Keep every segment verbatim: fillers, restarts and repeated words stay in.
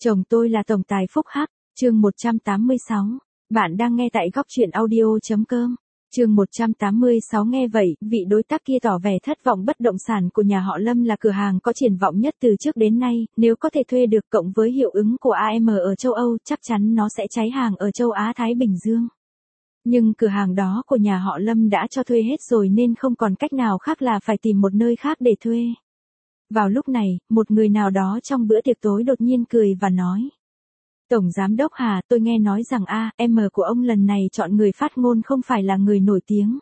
Chồng tôi là tổng tài Phúc Hắc, chương một trăm tám mươi sáu. Bạn đang nghe tại góc truyện audio.com. Chương một trăm tám mươi sáu. Nghe vậy, vị đối tác kia tỏ vẻ thất vọng. Bất động sản của nhà họ Lâm là cửa hàng có triển vọng nhất từ trước đến nay, nếu có thể thuê được cộng với hiệu ứng của a em ở châu Âu, chắc chắn nó sẽ cháy hàng ở châu Á Thái Bình Dương. Nhưng cửa hàng đó của nhà họ Lâm đã cho thuê hết rồi nên không còn cách nào khác là phải tìm một nơi khác để thuê. Vào lúc này, một người nào đó trong bữa tiệc tối đột nhiên cười và nói: Tổng Giám đốc Hà, tôi nghe nói rằng a em của ông lần này chọn người phát ngôn không phải là người nổi tiếng,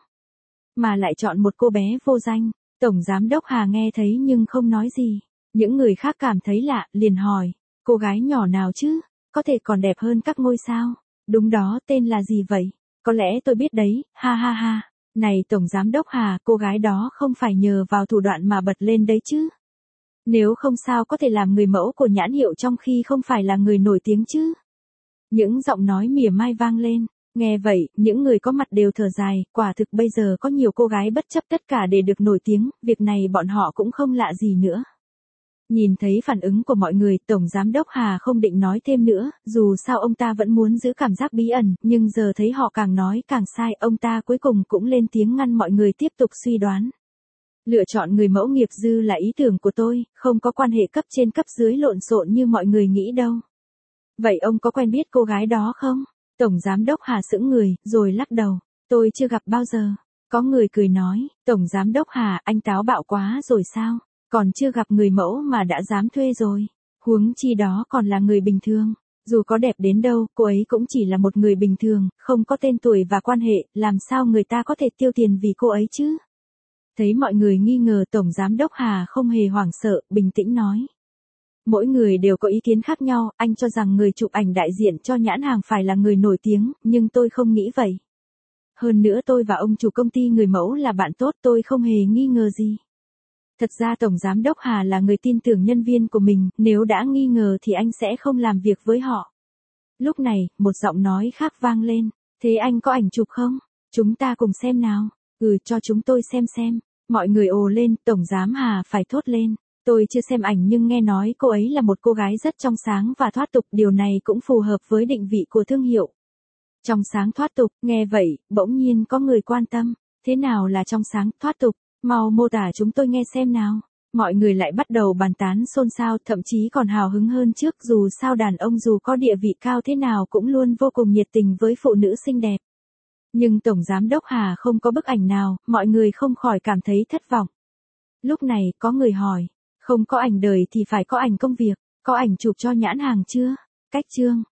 mà lại chọn một cô bé vô danh. Tổng Giám đốc Hà nghe thấy nhưng không nói gì. Những người khác cảm thấy lạ, liền hỏi: cô gái nhỏ nào chứ, có thể còn đẹp hơn các ngôi sao? Đúng đó, tên là gì vậy? Có lẽ tôi biết đấy, ha ha ha. Này Tổng Giám đốc Hà, cô gái đó không phải nhờ vào thủ đoạn mà bật lên đấy chứ? Nếu không sao có thể làm người mẫu của nhãn hiệu trong khi không phải là người nổi tiếng chứ? Những giọng nói mỉa mai vang lên. Nghe vậy, những người có mặt đều thở dài, quả thực bây giờ có nhiều cô gái bất chấp tất cả để được nổi tiếng, việc này bọn họ cũng không lạ gì nữa. Nhìn thấy phản ứng của mọi người, Tổng Giám đốc Hà không định nói thêm nữa, dù sao ông ta vẫn muốn giữ cảm giác bí ẩn, nhưng giờ thấy họ càng nói càng sai, ông ta cuối cùng cũng lên tiếng ngăn mọi người tiếp tục suy đoán. Lựa chọn người mẫu nghiệp dư là ý tưởng của tôi, không có quan hệ cấp trên cấp dưới lộn xộn như mọi người nghĩ đâu. Vậy ông có quen biết cô gái đó không? Tổng Giám đốc Hà sững người, rồi lắc đầu. Tôi chưa gặp bao giờ. Có người cười nói, Tổng Giám đốc Hà, anh táo bạo quá rồi sao? Còn chưa gặp người mẫu mà đã dám thuê rồi. Huống chi đó còn là người bình thường. Dù có đẹp đến đâu, cô ấy cũng chỉ là một người bình thường, không có tên tuổi và quan hệ, làm sao người ta có thể tiêu tiền vì cô ấy chứ? Thấy mọi người nghi ngờ, Tổng Giám đốc Hà không hề hoảng sợ, bình tĩnh nói. Mỗi người đều có ý kiến khác nhau, anh cho rằng người chụp ảnh đại diện cho nhãn hàng phải là người nổi tiếng, nhưng tôi không nghĩ vậy. Hơn nữa tôi và ông chủ công ty người mẫu là bạn tốt, tôi không hề nghi ngờ gì. Thật ra Tổng Giám đốc Hà là người tin tưởng nhân viên của mình, nếu đã nghi ngờ thì anh sẽ không làm việc với họ. Lúc này, một giọng nói khác vang lên. Thế anh có ảnh chụp không? Chúng ta cùng xem nào. Ừ, cho chúng tôi xem xem. Mọi người ồ lên, Tổng Giám Hà phải thốt lên. Tôi chưa xem ảnh nhưng nghe nói cô ấy là một cô gái rất trong sáng và thoát tục, điều này cũng phù hợp với định vị của thương hiệu. Trong sáng thoát tục, nghe vậy, bỗng nhiên có người quan tâm. Thế nào là trong sáng thoát tục? Mau mô tả chúng tôi nghe xem nào. Mọi người lại bắt đầu bàn tán xôn xao, thậm chí còn hào hứng hơn trước, dù sao đàn ông dù có địa vị cao thế nào cũng luôn vô cùng nhiệt tình với phụ nữ xinh đẹp. Nhưng Tổng Giám đốc Hà không có bức ảnh nào, mọi người không khỏi cảm thấy thất vọng. Lúc này, có người hỏi, không có ảnh đời thì phải có ảnh công việc, có ảnh chụp cho nhãn hàng chưa? Cách chương.